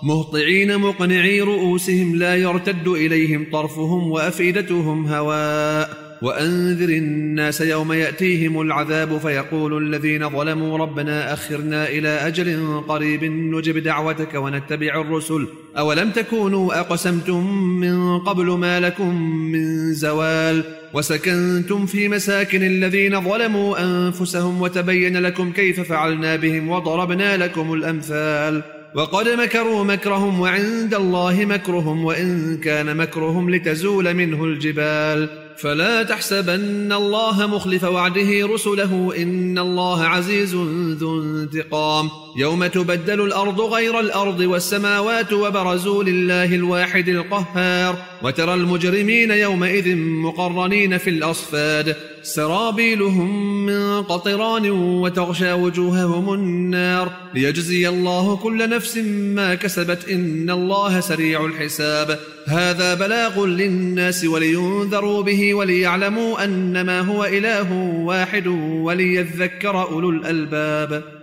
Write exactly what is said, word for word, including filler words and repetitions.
مهطعين مقنعي رؤوسهم لا يرتد إليهم طرفهم وأفئدتهم هواء وأنذر الناس يوم يأتيهم العذاب فيقول الذين ظلموا ربنا أخرنا إلى أجل قريب نجب دعوتك ونتبع الرسل أولم تكونوا أقسمتم من قبل ما لكم من زوال وسكنتم في مساكن الذين ظلموا أنفسهم وتبين لكم كيف فعلنا بهم وضربنا لكم الأمثال وقد مكروا مكرهم وعند الله مكرهم وإن كان مكرهم لتزول منه الجبال فلا تحسبن الله مخلف وعده رسله إن الله عزيز ذو انتقام يوم تبدل الأرض غير الأرض والسماوات وبرزوا لله الواحد القهار وترى المجرمين يومئذ مقرنين في الأصفاد سرابيلهم من قطران وتغشى وجوههم النار ليجزي الله كل نفس ما كسبت إن الله سريع الحساب هذا بلاغ للناس ولينذروا به وليعلموا أنما هو إله واحد وليذكر أولو الألباب